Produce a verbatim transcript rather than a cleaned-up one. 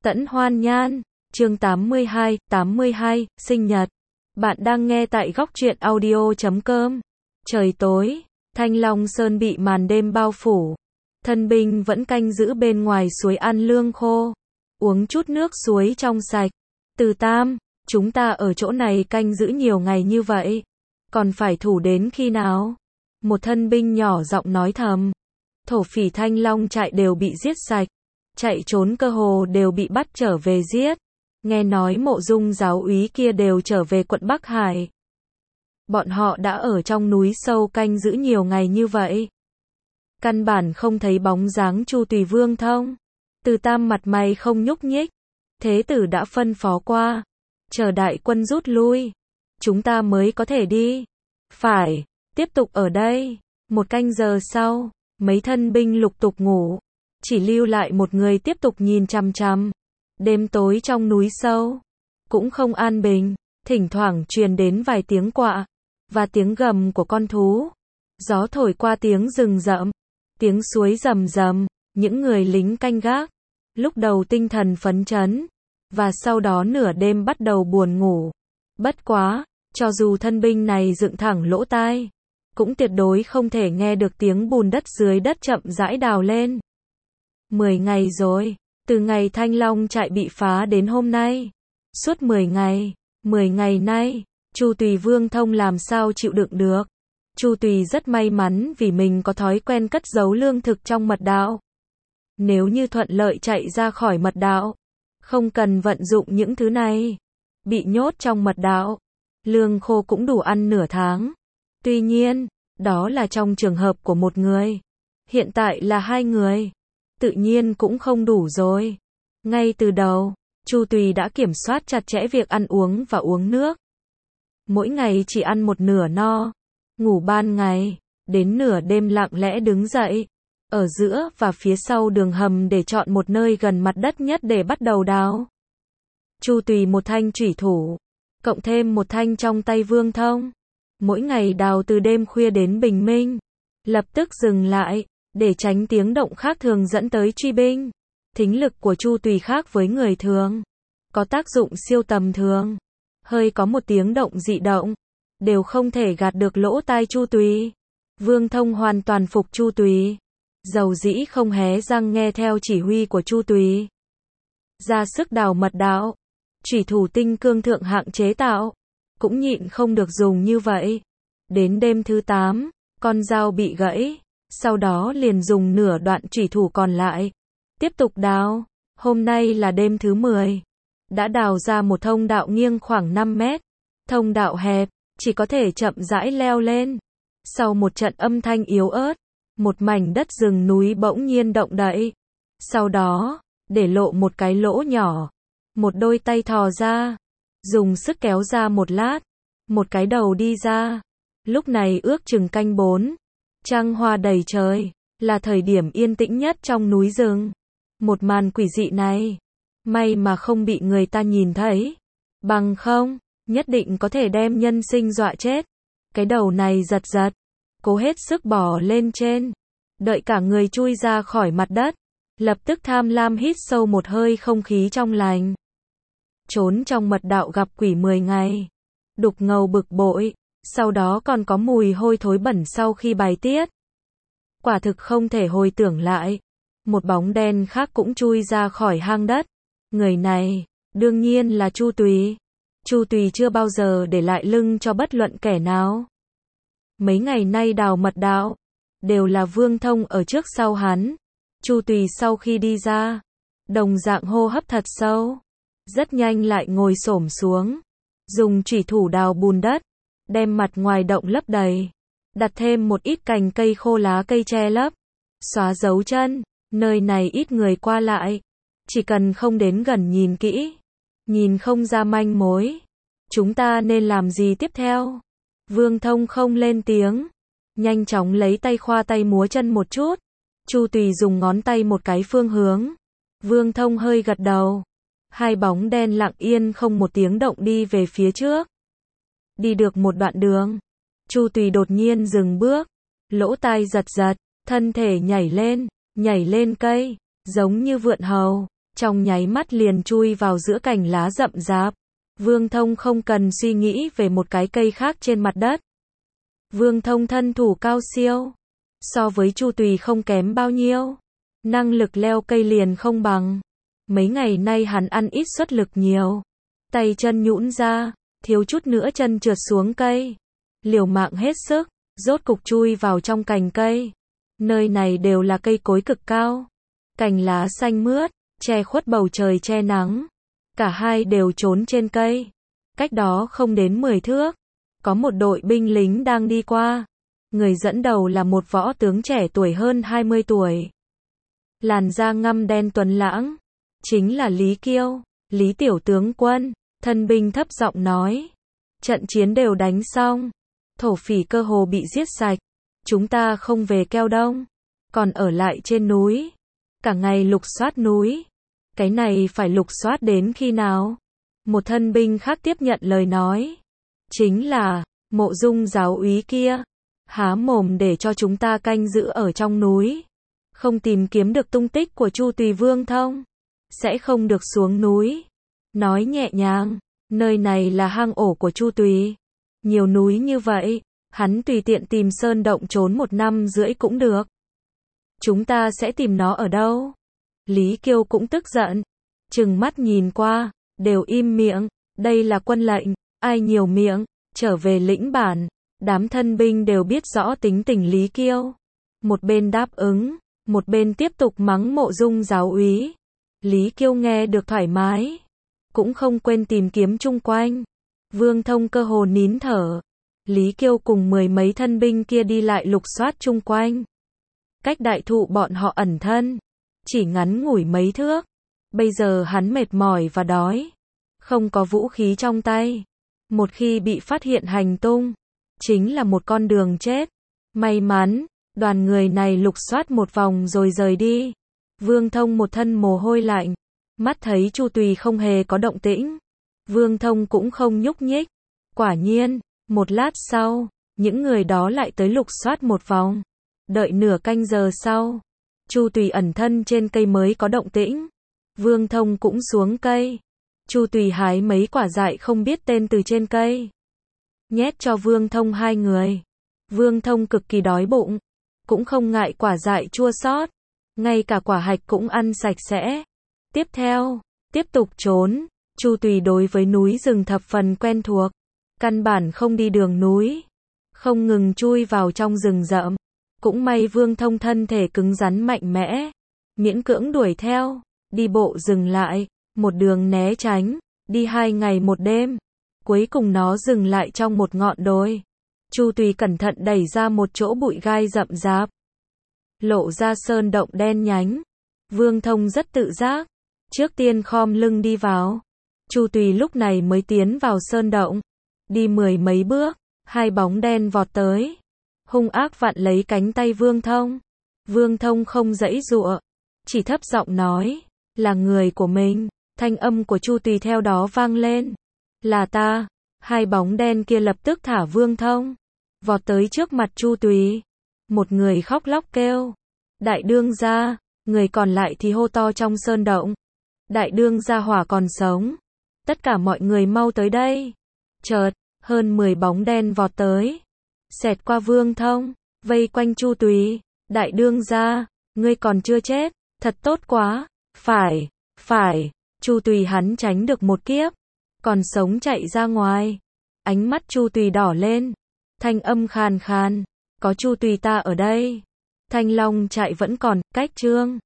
Tẫn Hoan Nhan, chương tám mươi hai, tám mươi hai, sinh nhật. Bạn đang nghe tại góc truyện audio chấm com. Trời tối, Thanh Long Sơn bị màn đêm bao phủ. Thân binh vẫn canh giữ bên ngoài suối ăn lương khô, uống chút nước suối trong sạch. Từ Tam, chúng ta ở chỗ này canh giữ nhiều ngày như vậy, còn phải thủ đến khi nào? Một thân binh nhỏ giọng nói thầm. Thổ phỉ Thanh Long trại đều bị giết sạch, chạy trốn cơ hồ đều bị bắt trở về giết. Nghe nói Mộ Dung giáo úy kia đều trở về quận Bắc Hải. Bọn họ đã ở trong núi sâu canh giữ nhiều ngày như vậy, căn bản không thấy bóng dáng Chu Tùy Vương Thông. Từ Tam mặt mày không nhúc nhích. Thế tử đã phân phó qua, chờ đại quân rút lui, chúng ta mới có thể đi. Phải, tiếp tục ở đây. Một canh giờ sau, mấy thân binh lục tục ngủ, chỉ lưu lại một người tiếp tục nhìn chằm chằm. Đêm tối trong núi sâu cũng không an bình, thỉnh thoảng truyền đến vài tiếng quạ và tiếng gầm của con thú. Gió thổi qua tiếng rừng rậm, tiếng suối rầm rầm. Những người lính canh gác lúc đầu tinh thần phấn chấn, và sau đó nửa đêm bắt đầu buồn ngủ. Bất quá, cho dù thân binh này dựng thẳng lỗ tai, cũng tuyệt đối không thể nghe được tiếng bùn đất dưới đất chậm rãi đào lên. Mười ngày rồi, từ ngày Thanh Long trại bị phá đến hôm nay. Suốt mười ngày, mười ngày nay, Chu Tùy Vương Thông làm sao chịu đựng được. Chu Tùy rất may mắn vì mình có thói quen cất giấu lương thực trong mật đạo. Nếu như thuận lợi chạy ra khỏi mật đạo, không cần vận dụng những thứ này, bị nhốt trong mật đạo, lương khô cũng đủ ăn nửa tháng. Tuy nhiên, đó là trong trường hợp của một người. Hiện tại là hai người, tự nhiên cũng không đủ rồi. Ngay từ đầu, Chu Tùy đã kiểm soát chặt chẽ việc ăn uống và uống nước. Mỗi ngày chỉ ăn một nửa no, ngủ ban ngày, đến nửa đêm lặng lẽ đứng dậy, ở giữa và phía sau đường hầm để chọn một nơi gần mặt đất nhất để bắt đầu đào. Chu Tùy một thanh chủy thủ, cộng thêm một thanh trong tay Vương Thông. Mỗi ngày đào từ đêm khuya đến bình minh, lập tức dừng lại, để tránh tiếng động khác thường dẫn tới truy binh. Thính lực của Chu Tùy khác với người thường, có tác dụng siêu tầm thường. Hơi có một tiếng động dị động, đều không thể gạt được lỗ tai Chu Tùy. Vương Thông hoàn toàn phục Chu Tùy, dầu dĩ không hé răng nghe theo chỉ huy của Chu Tùy. Ra sức đào mật đạo, chủy thủ tinh cương thượng hạng chế tạo, cũng nhịn không được dùng như vậy. Đến đêm thứ tám, con dao bị gãy, sau đó liền dùng nửa đoạn chủy thủ còn lại, tiếp tục đào. Hôm nay là đêm thứ mười, đã đào ra một thông đạo nghiêng khoảng năm mét. Thông đạo hẹp, chỉ có thể chậm rãi leo lên. Sau một trận âm thanh yếu ớt, một mảnh đất rừng núi bỗng nhiên động đậy. Sau đó, để lộ một cái lỗ nhỏ. Một đôi tay thò ra, dùng sức kéo ra một lát, một cái đầu đi ra. Lúc này ước chừng canh bốn, trăng hoa đầy trời, là thời điểm yên tĩnh nhất trong núi rừng. Một màn quỷ dị này, may mà không bị người ta nhìn thấy, bằng không, nhất định có thể đem nhân sinh dọa chết. Cái đầu này giật giật, cố hết sức bò lên trên, đợi cả người chui ra khỏi mặt đất, lập tức tham lam hít sâu một hơi không khí trong lành. Trốn trong mật đạo gặp quỷ mười ngày, đục ngầu bực bội, sau đó còn có mùi hôi thối bẩn sau khi bài tiết. Quả thực không thể hồi tưởng lại. Một bóng đen khác cũng chui ra khỏi hang đất. Người này, đương nhiên là Chu Tùy. Chu Tùy chưa bao giờ để lại lưng cho bất luận kẻ nào. Mấy ngày nay đào mật đạo, đều là Vương Thông ở trước sau hắn. Chu Tùy sau khi đi ra, đồng dạng hô hấp thật sâu, rất nhanh lại ngồi xổm xuống, dùng chủy thủ đào bùn đất, đem mặt ngoài động lấp đầy, đặt thêm một ít cành cây khô lá cây che lấp, xóa dấu chân. Nơi này ít người qua lại, chỉ cần không đến gần nhìn kỹ, nhìn không ra manh mối. Chúng ta nên làm gì tiếp theo? Vương Thông không lên tiếng, nhanh chóng lấy tay khoa tay múa chân một chút. Chu Tùy dùng ngón tay một cái phương hướng. Vương Thông hơi gật đầu. Hai bóng đen lặng yên không một tiếng động đi về phía trước. Đi được một đoạn đường, Chu Tùy đột nhiên dừng bước, lỗ tai giật giật, thân thể nhảy lên, nhảy lên cây, giống như vượn hầu, trong nháy mắt liền chui vào giữa cành lá rậm rạp. Vương Thông không cần suy nghĩ về một cái cây khác trên mặt đất. Vương Thông thân thủ cao siêu, so với Chu Tùy không kém bao nhiêu. Năng lực leo cây liền không bằng. Mấy ngày nay hắn ăn ít xuất lực nhiều. Tay chân nhũn ra, thiếu chút nữa chân trượt xuống cây. Liều mạng hết sức, rốt cục chui vào trong cành cây. Nơi này đều là cây cối cực cao. Cành lá xanh mướt, che khuất bầu trời che nắng. Cả hai đều trốn trên cây. Cách đó không đến mười thước. Có một đội binh lính đang đi qua. Người dẫn đầu là một võ tướng trẻ tuổi hơn hai mươi tuổi. Làn da ngăm đen tuấn lãng. Chính là Lý Kiêu, Lý tiểu tướng quân. Thân binh thấp giọng nói. Trận chiến đều đánh xong. Thổ phỉ cơ hồ bị giết sạch. Chúng ta không về Keo Đông. Còn ở lại trên núi. Cả ngày lục soát núi. Cái này phải lục soát đến khi nào? Một thân binh khác tiếp nhận lời nói. Chính là, Mộ Dung giáo úy kia. Há mồm để cho chúng ta canh giữ ở trong núi. Không tìm kiếm được tung tích của Chu Tùy Vương Thông. Sẽ không được xuống núi. Nói nhẹ nhàng, nơi này là hang ổ của Chu Tùy. Nhiều núi như vậy, hắn tùy tiện tìm sơn động trốn một năm rưỡi cũng được. Chúng ta sẽ tìm nó ở đâu? Lý Kiêu cũng tức giận. Trừng mắt nhìn qua, đều im miệng. Đây là quân lệnh, ai nhiều miệng, trở về lĩnh bản. Đám thân binh đều biết rõ tính tình Lý Kiêu. Một bên đáp ứng, một bên tiếp tục mắng Mộ Dung giáo úy. Lý Kiêu nghe được thoải mái. Cũng không quên tìm kiếm chung quanh. Vương Thông cơ hồ nín thở. Lý Kiêu cùng mười mấy thân binh kia đi lại lục soát chung quanh. Cách đại thụ bọn họ ẩn thân. Chỉ ngắn ngủi mấy thước. Bây giờ hắn mệt mỏi và đói. Không có vũ khí trong tay. Một khi bị phát hiện hành tung, chính là một con đường chết. May mắn, đoàn người này lục soát một vòng rồi rời đi. Vương Thông một thân mồ hôi lạnh. Mắt thấy Chu Tùy không hề có động tĩnh. Vương Thông cũng không nhúc nhích. Quả nhiên, một lát sau, những người đó lại tới lục soát một vòng. Đợi nửa canh giờ sau, Chu Tùy ẩn thân trên cây mới có động tĩnh. Vương Thông cũng xuống cây. Chu Tùy hái mấy quả dại không biết tên từ trên cây. Nhét cho Vương Thông hai người. Vương Thông cực kỳ đói bụng. Cũng không ngại quả dại chua xót. Ngay cả quả hạch cũng ăn sạch sẽ. Tiếp theo, tiếp tục trốn. Chu Tùy đối với núi rừng thập phần quen thuộc. Căn bản không đi đường núi. Không ngừng chui vào trong rừng rậm. Cũng may Vương Thông thân thể cứng rắn mạnh mẽ. Miễn cưỡng đuổi theo. Đi bộ dừng lại. Một đường né tránh. Đi hai ngày một đêm. Cuối cùng nó dừng lại trong một ngọn đồi. Chu Tùy cẩn thận đẩy ra một chỗ bụi gai rậm rạp. Lộ ra sơn động đen nhánh. Vương Thông rất tự giác. Trước tiên khom lưng đi vào. Chu Tùy lúc này mới tiến vào sơn động. Đi mười mấy bước, hai bóng đen vọt tới. Hung ác vặn lấy cánh tay Vương Thông. Vương Thông không giãy giụa, chỉ thấp giọng nói, là người của mình. Thanh âm của Chu Tùy theo đó vang lên. Là ta. Hai bóng đen kia lập tức thả Vương Thông. Vọt tới trước mặt Chu Tùy. Một người khóc lóc kêu. Đại đương gia. Người còn lại thì hô to trong sơn động. Đại đương gia hỏa còn sống. Tất cả mọi người mau tới đây. Chợt, hơn mười bóng đen vọt tới. Xẹt qua Vương Thông. Vây quanh Chu Tùy. Đại đương gia. Ngươi còn chưa chết. Thật tốt quá. Phải. Phải. Chu Tùy hắn tránh được một kiếp. Còn sống chạy ra ngoài. Ánh mắt Chu Tùy đỏ lên. Thanh âm khàn khàn. Có Chu Tùy ta ở đây. Thanh Long chạy vẫn còn, cách trương.